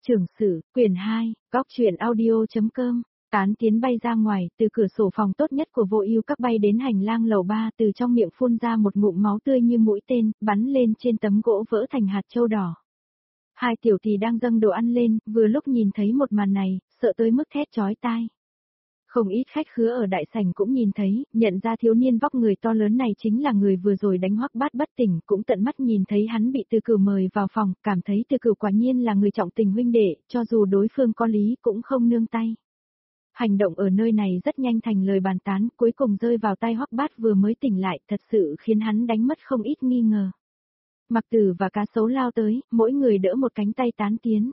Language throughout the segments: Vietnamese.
Trưởng sử, quyển 2, góc truyện audio.com. Tán Tiến bay ra ngoài, từ cửa sổ phòng tốt nhất của Vô Ưu Các bay đến hành lang lầu 3, từ trong miệng phun ra một ngụm máu tươi như mũi tên, bắn lên trên tấm gỗ vỡ thành hạt châu đỏ. Hai tiểu tỷ đang dâng đồ ăn lên, vừa lúc nhìn thấy một màn này, sợ tới mức thét chói tai. Không ít khách khứa ở đại sảnh cũng nhìn thấy, nhận ra thiếu niên vóc người to lớn này chính là người vừa rồi đánh Hoắc Bát bất tỉnh, cũng tận mắt nhìn thấy hắn bị Từ Cửu mời vào phòng, cảm thấy Từ Cửu quả nhiên là người trọng tình huynh đệ, cho dù đối phương có lý cũng không nương tay. Hành động ở nơi này rất nhanh thành lời bàn tán, cuối cùng rơi vào tay Hoắc Bát vừa mới tỉnh lại, thật sự khiến hắn đánh mất không ít nghi ngờ. Mặc Tử và Cá Sấu lao tới, mỗi người đỡ một cánh tay Tán Tiến.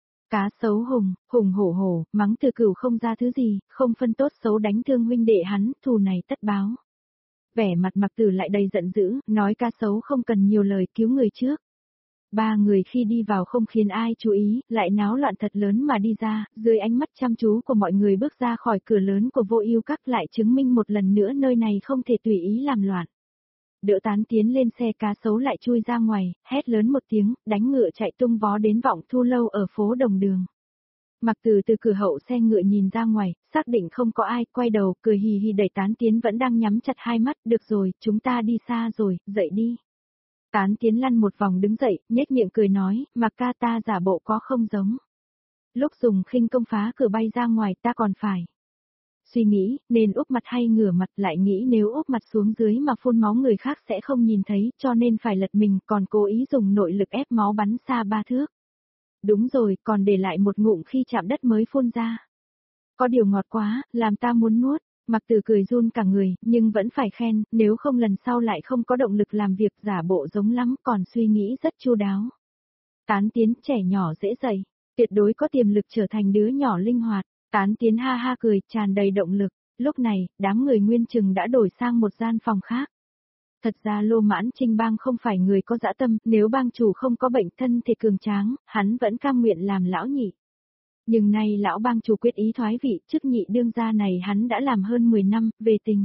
Cá Sấu hùng hổ hổ, mắng Từ Cửu không ra thứ gì, không phân tốt xấu đánh thương huynh đệ hắn, thù này tất báo. Vẻ mặt Mặc Tử lại đầy giận dữ, nói Cá Sấu không cần nhiều lời, cứu người trước. Ba người khi đi vào không khiến ai chú ý, lại náo loạn thật lớn mà đi ra, dưới ánh mắt chăm chú của mọi người bước ra khỏi cửa lớn của Vô Ưu Các, lại chứng minh một lần nữa nơi này không thể tùy ý làm loạn. Đỡ Tán Tiến lên xe, Cá Sấu lại chui ra ngoài, hét lớn một tiếng, đánh ngựa chạy tung vó đến Vọng Thu lâu ở phố Đồng Đường. Mặc Tử từ cửa hậu xe ngựa nhìn ra ngoài, xác định không có ai, quay đầu, cười hì hì đẩy Tán Tiến vẫn đang nhắm chặt hai mắt, được rồi, chúng ta đi xa rồi, dậy đi. Tán Tiến lăn một vòng đứng dậy, nhếch miệng cười nói, Mặc ca ta giả bộ có không giống. Lúc dùng khinh công phá cửa bay ra ngoài ta còn phải. Suy nghĩ, nên úp mặt hay ngửa mặt, lại nghĩ nếu úp mặt xuống dưới mà phun máu người khác sẽ không nhìn thấy, cho nên phải lật mình, còn cố ý dùng nội lực ép máu bắn xa 3 thước. Đúng rồi, còn để lại một ngụm khi chạm đất mới phun ra. Có điều ngọt quá, làm ta muốn nuốt. Mặc Tử cười run cả người, nhưng vẫn phải khen, nếu không lần sau lại không có động lực làm việc, giả bộ giống lắm, còn suy nghĩ rất chu đáo. Tán Tiến trẻ nhỏ dễ dạy, tuyệt đối có tiềm lực trở thành đứa nhỏ linh hoạt. Tán Tiến ha ha cười, tràn đầy động lực. Lúc này, đám người Nguyên Chừng đã đổi sang một gian phòng khác. Thật ra Lô Mãn Trinh Bang không phải người có dã tâm, nếu bang chủ không có bệnh thân thể cường tráng, hắn vẫn cam nguyện làm lão nhị. Nhưng nay lão bang chủ quyết ý thoái vị, chức nhị đương gia này hắn đã làm hơn 10 năm, về tình.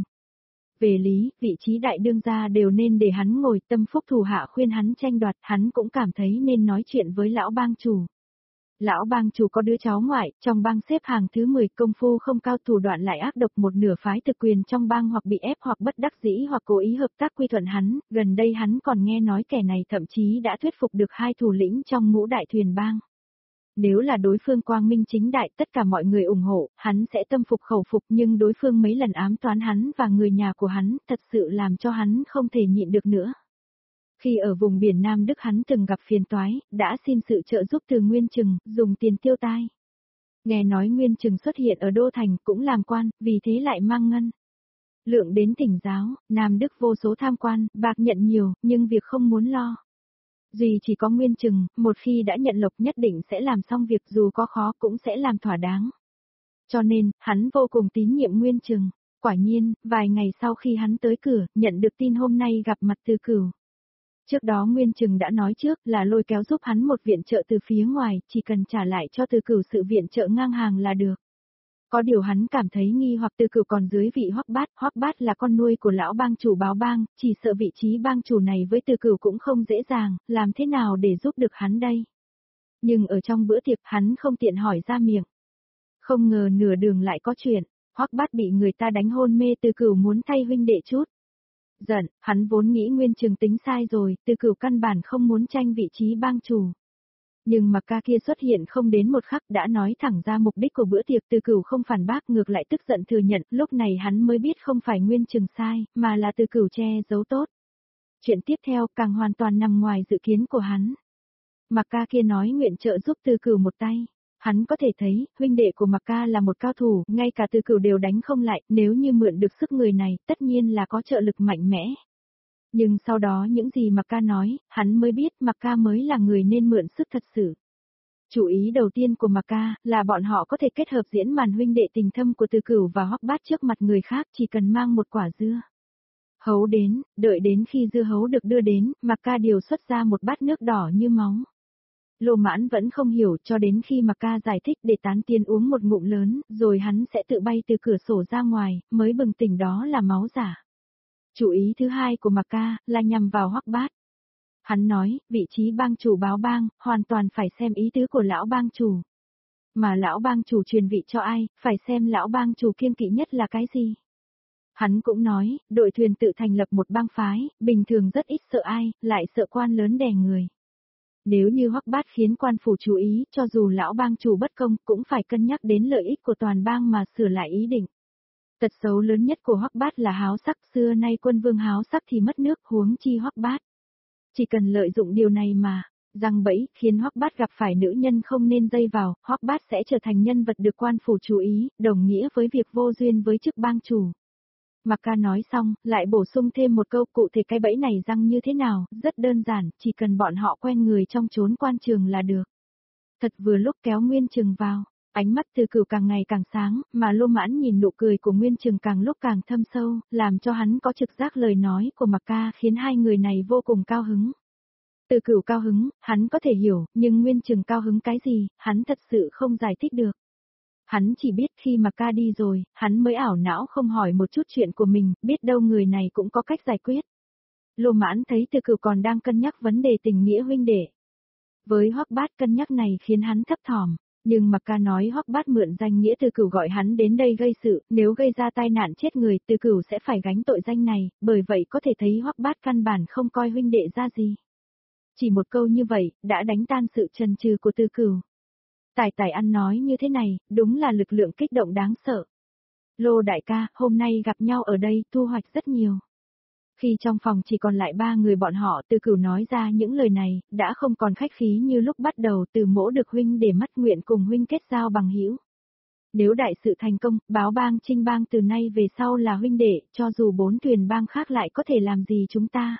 Về lý, vị trí đại đương gia đều nên để hắn ngồi, tâm phúc thủ hạ khuyên hắn tranh đoạt, hắn cũng cảm thấy nên nói chuyện với lão bang chủ. Lão bang chủ có đứa cháu ngoại, trong bang xếp hàng thứ 10, công phu không cao, thủ đoạn lại ác độc, một nửa phái thực quyền trong bang hoặc bị ép hoặc bất đắc dĩ hoặc cố ý hợp tác quy thuận hắn, gần đây hắn còn nghe nói kẻ này thậm chí đã thuyết phục được 2 thủ lĩnh trong ngũ đại thuyền bang. Nếu là đối phương quang minh chính đại, tất cả mọi người ủng hộ, hắn sẽ tâm phục khẩu phục, nhưng đối phương mấy lần ám toán hắn và người nhà của hắn, thật sự làm cho hắn không thể nhịn được nữa. Khi ở vùng biển Nam Đức hắn từng gặp phiền toái, đã xin sự trợ giúp từ Nguyên Chừng, dùng tiền tiêu tai. Nghe nói Nguyên Chừng xuất hiện ở Đô Thành cũng làm quan, vì thế lại mang ngân lượng đến thỉnh giáo, Nam Đức vô số tham quan, bạc nhận nhiều, nhưng việc không muốn lo. Duy chỉ có Nguyên Chừng, một khi đã nhận lộc nhất định sẽ làm xong việc, dù có khó cũng sẽ làm thỏa đáng. Cho nên, hắn vô cùng tín nhiệm Nguyên Chừng. Quả nhiên, vài ngày sau khi hắn tới cửa, nhận được tin hôm nay gặp mặt Từ Cửu. Trước đó Nguyên Chừng đã nói trước là lôi kéo giúp hắn một viện trợ từ phía ngoài, chỉ cần trả lại cho Từ Cửu sự viện trợ ngang hàng là được. Có điều hắn cảm thấy nghi hoặc Từ Cửu còn dưới vị Hoắc Bát là con nuôi của lão bang chủ Báo Bang, chỉ sợ vị trí bang chủ này với Từ Cửu cũng không dễ dàng, làm thế nào để giúp được hắn đây? Nhưng ở trong bữa tiệc hắn không tiện hỏi ra miệng. Không ngờ nửa đường lại có chuyện, Hoắc Bát bị người ta đánh hôn mê, Từ Cửu muốn thay huynh đệ chút. Giận, hắn vốn nghĩ Nguyên Chừng tính sai rồi, Từ Cửu căn bản không muốn tranh vị trí bang chủ. Nhưng mà ca kia xuất hiện không đến một khắc đã nói thẳng ra mục đích của bữa tiệc, Từ Cửu không phản bác, ngược lại tức giận thừa nhận, lúc này hắn mới biết không phải Nguyên Chừng sai, mà là Từ Cửu che giấu tốt. Chuyện tiếp theo càng hoàn toàn nằm ngoài dự kiến của hắn. Mà ca kia nói nguyện trợ giúp Từ Cửu một tay. Hắn có thể thấy, huynh đệ của Mạc Ca là một cao thủ, ngay cả Từ Cửu đều đánh không lại, nếu như mượn được sức người này, tất nhiên là có trợ lực mạnh mẽ. Nhưng sau đó những gì Mạc Ca nói, hắn mới biết Mạc Ca mới là người nên mượn sức thật sự. Chủ ý đầu tiên của Mạc Ca là bọn họ có thể kết hợp diễn màn huynh đệ tình thâm của Từ Cửu và Hoắc Bát trước mặt người khác, chỉ cần mang một quả dưa hấu đến, đợi đến khi dưa hấu được đưa đến, Mạc Ca điều xuất ra một bát nước đỏ như máu. Lô Mãn vẫn không hiểu, cho đến khi Mạc Ca giải thích để Tán Tiến uống một ngụm lớn, rồi hắn sẽ tự bay từ cửa sổ ra ngoài, mới bừng tỉnh đó là máu giả. Chủ ý thứ hai của Mạc Ca là nhằm vào Hoắc Bát. Hắn nói, vị trí bang chủ báo bang, hoàn toàn phải xem ý tứ của lão bang chủ. Mà lão bang chủ truyền vị cho ai, phải xem lão bang chủ kiêng kỵ nhất là cái gì. Hắn cũng nói, đội thuyền tự thành lập một bang phái, bình thường rất ít sợ ai, lại sợ quan lớn đè người. Nếu như Hoắc Bát khiến quan phủ chú ý, cho dù lão bang chủ bất công, cũng phải cân nhắc đến lợi ích của toàn bang mà sửa lại ý định. Tật xấu lớn nhất của Hoắc Bát là háo sắc, xưa nay quân vương háo sắc thì mất nước, huống chi Hoắc Bát. Chỉ cần lợi dụng điều này mà, giăng bẫy, khiến Hoắc Bát gặp phải nữ nhân không nên dây vào, Hoắc Bát sẽ trở thành nhân vật được quan phủ chú ý, đồng nghĩa với việc vô duyên với chức bang chủ. Mạc Ca nói xong, lại bổ sung thêm một câu, cụ thể cái bẫy này răng như thế nào, rất đơn giản, chỉ cần bọn họ quen người trong chốn quan trường là được. Thật vừa lúc kéo Nguyên Trừng vào, ánh mắt Từ Cửu càng ngày càng sáng, mà Lô Mãn nhìn nụ cười của Nguyên Trừng càng lúc càng thâm sâu, làm cho hắn có trực giác lời nói của Mạc Ca khiến hai người này vô cùng cao hứng. Từ Cửu cao hứng, hắn có thể hiểu, nhưng Nguyên Trừng cao hứng cái gì, hắn thật sự không giải thích được. Hắn chỉ biết khi mà ca đi rồi, hắn mới ảo não không hỏi một chút chuyện của mình, biết đâu người này cũng có cách giải quyết. Lô Mãn thấy Từ Cửu còn đang cân nhắc vấn đề tình nghĩa huynh đệ. Với Hoắc Bát cân nhắc này khiến hắn thấp thỏm, nhưng mà ca nói Hoắc Bát mượn danh nghĩa Từ Cửu gọi hắn đến đây gây sự, nếu gây ra tai nạn chết người, Từ Cửu sẽ phải gánh tội danh này, bởi vậy có thể thấy Hoắc Bát căn bản không coi huynh đệ ra gì. Chỉ một câu như vậy, đã đánh tan sự chần chừ của Từ Cửu. Tài Tài ăn nói như thế này, đúng là lực lượng kích động đáng sợ. Lô đại ca, hôm nay gặp nhau ở đây, thu hoạch rất nhiều. Khi trong phòng chỉ còn lại ba người bọn họ, Từ Cửu nói ra những lời này, đã không còn khách khí như lúc bắt đầu, Từ Mỗ được huynh để mắt nguyện cùng huynh kết giao bằng hữu. Nếu đại sự thành công, báo bang Trinh bang từ nay về sau là huynh đệ, cho dù 4 thuyền bang khác lại có thể làm gì chúng ta.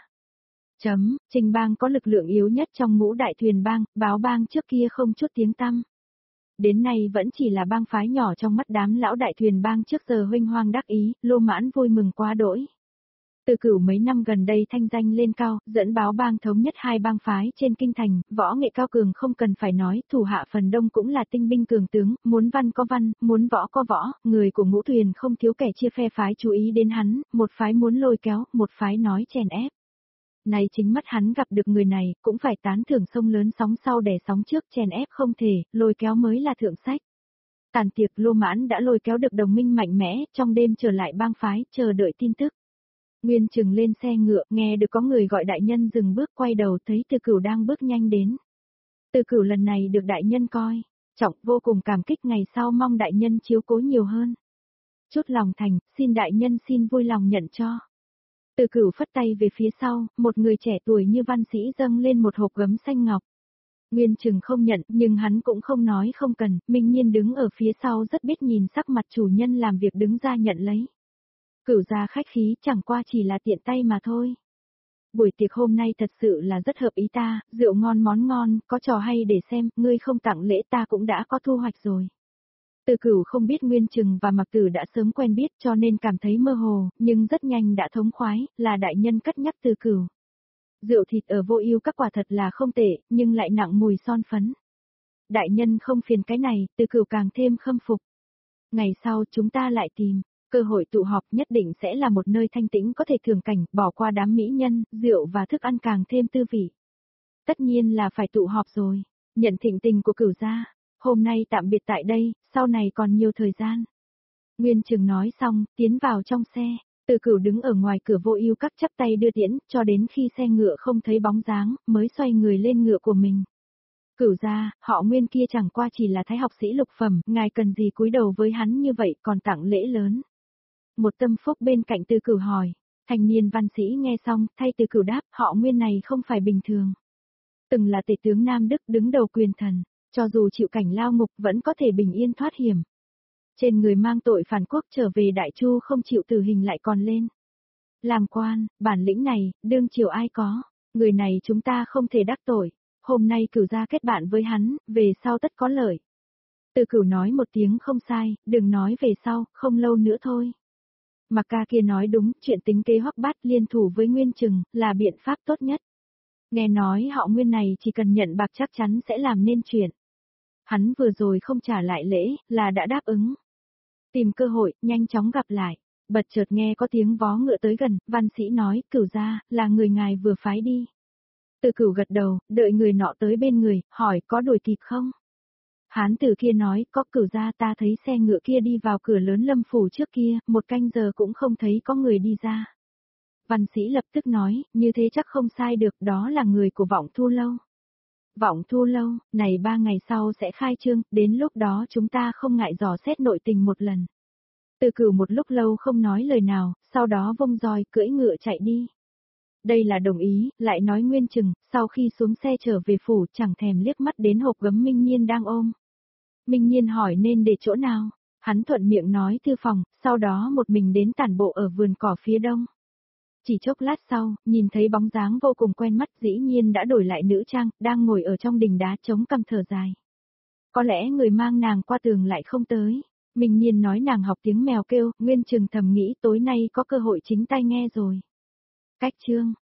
Trinh bang có lực lượng yếu nhất trong ngũ đại thuyền bang, báo bang trước kia không chút tiếng tăm. Đến nay vẫn chỉ là bang phái nhỏ trong mắt đám lão đại thuyền bang trước giờ huynh hoang đắc ý, Lô Mãn vui mừng quá đỗi. Từ Cửu mấy năm gần đây thanh danh lên cao, dẫn báo bang thống nhất hai bang phái trên kinh thành, võ nghệ cao cường không cần phải nói, thủ hạ phần đông cũng là tinh binh cường tướng, muốn văn có văn, muốn võ có võ, người của ngũ thuyền không thiếu kẻ chia phe phái chú ý đến hắn, một phái muốn lôi kéo, một phái nói chèn ép. Này chính mắt hắn gặp được người này, cũng phải tán thưởng sông lớn sóng sau đè sóng trước, chèn ép không thể, lôi kéo mới là thượng sách. Tàn tiệc Lô Mãn đã lôi kéo được đồng minh mạnh mẽ, trong đêm trở lại bang phái, chờ đợi tin tức. Nguyên Trừng lên xe ngựa, nghe được có người gọi đại nhân dừng bước, quay đầu thấy Từ Cửu đang bước nhanh đến. Từ Cửu lần này được đại nhân coi trọng, vô cùng cảm kích, ngày sau mong đại nhân chiếu cố nhiều hơn. Chút lòng thành, xin đại nhân xin vui lòng nhận cho. Từ Cửu phất tay về phía sau, một người trẻ tuổi như văn sĩ dâng lên một hộp gấm xanh ngọc. Nguyên Trừng không nhận, nhưng hắn cũng không nói không cần, Minh Nhiên đứng ở phía sau rất biết nhìn sắc mặt chủ nhân làm việc đứng ra nhận lấy. Cửu gia khách khí, chẳng qua chỉ là tiện tay mà thôi. Buổi tiệc hôm nay thật sự là rất hợp ý ta, rượu ngon món ngon, có trò hay để xem, ngươi không tặng lễ ta cũng đã có thu hoạch rồi. Từ Cửu không biết Nguyên Trừng và Mạc Tử đã sớm quen biết cho nên cảm thấy mơ hồ, nhưng rất nhanh đã thống khoái, là đại nhân cất nhắc Từ Cửu. Rượu thịt ở Vô Ưu các quả thật là không tệ, nhưng lại nặng mùi son phấn. Đại nhân không phiền cái này, Từ Cửu càng thêm khâm phục. Ngày sau chúng ta lại tìm, cơ hội tụ họp nhất định sẽ là một nơi thanh tĩnh có thể thưởng cảnh, bỏ qua đám mỹ nhân, rượu và thức ăn càng thêm tư vị. Tất nhiên là phải tụ họp rồi, nhận thịnh tình của Cửu gia. Hôm nay tạm biệt tại đây, sau này còn nhiều thời gian. Nguyên Trừng nói xong, tiến vào trong xe, Từ Cửu đứng ở ngoài cửa Vô Ưu các chắp tay đưa tiễn, cho đến khi xe ngựa không thấy bóng dáng, mới xoay người lên ngựa của mình. Cửu gia, họ Nguyên kia chẳng qua chỉ là thái học sĩ lục phẩm, ngài cần gì cúi đầu với hắn như vậy còn tặng lễ lớn. Một tâm phúc bên cạnh Từ Cửu hỏi, thanh niên văn sĩ nghe xong, thay Từ Cửu đáp, họ Nguyên này không phải bình thường. Từng là tể tướng Nam Đức đứng đầu quyền thần. Cho dù chịu cảnh lao ngục vẫn có thể bình yên thoát hiểm. Trên người mang tội phản quốc trở về Đại Chu không chịu tử hình lại còn lên. Làm quan, bản lĩnh này, đương triều ai có, người này chúng ta không thể đắc tội. Hôm nay Cửu gia kết bạn với hắn, về sau tất có lợi. Từ Cửu nói một tiếng không sai, đừng nói về sau, không lâu nữa thôi. Mạc ca kia nói đúng, chuyện tính kế Hoắc Bát liên thủ với Nguyên Trừng, là biện pháp tốt nhất. Nghe nói họ Nguyên này chỉ cần nhận bạc chắc chắn sẽ làm nên chuyện. Hắn vừa rồi không trả lại lễ, là đã đáp ứng. Tìm cơ hội, nhanh chóng gặp lại. Bật chợt nghe có tiếng vó ngựa tới gần, văn sĩ nói, Cửu gia, là người ngài vừa phái đi. Từ Cửu gật đầu, đợi người nọ tới bên người, hỏi có đuổi kịp không? Hán tử kia nói, có. Cửu gia, ta thấy xe ngựa kia đi vào cửa lớn Lâm phủ trước kia, 1 canh giờ cũng không thấy có người đi ra. Văn sĩ lập tức nói, như thế chắc không sai được, đó là người của Vọng Thu Lâu. Vọng Thu Lâu, này 3 ngày sau sẽ khai trương, đến lúc đó chúng ta không ngại dò xét nội tình một lần. Từ Cửu một lúc lâu không nói lời nào, sau đó vung roi, cưỡi ngựa chạy đi. Đây là đồng ý, lại nói Nguyên Trừng, sau khi xuống xe trở về phủ chẳng thèm liếc mắt đến hộp gấm Minh Nhiên đang ôm. Minh Nhiên hỏi nên để chỗ nào, hắn thuận miệng nói thư phòng, sau đó một mình đến tản bộ ở vườn cỏ phía đông. Chỉ chốc lát sau, nhìn thấy bóng dáng vô cùng quen mắt, dĩ nhiên đã đổi lại nữ trang, đang ngồi ở trong đình đá chống cằm thở dài. Có lẽ người mang nàng qua tường lại không tới. Minh Nhiên nói nàng học tiếng mèo kêu, Nguyên Trừng thầm nghĩ tối nay có cơ hội chính tai nghe rồi. Cách chương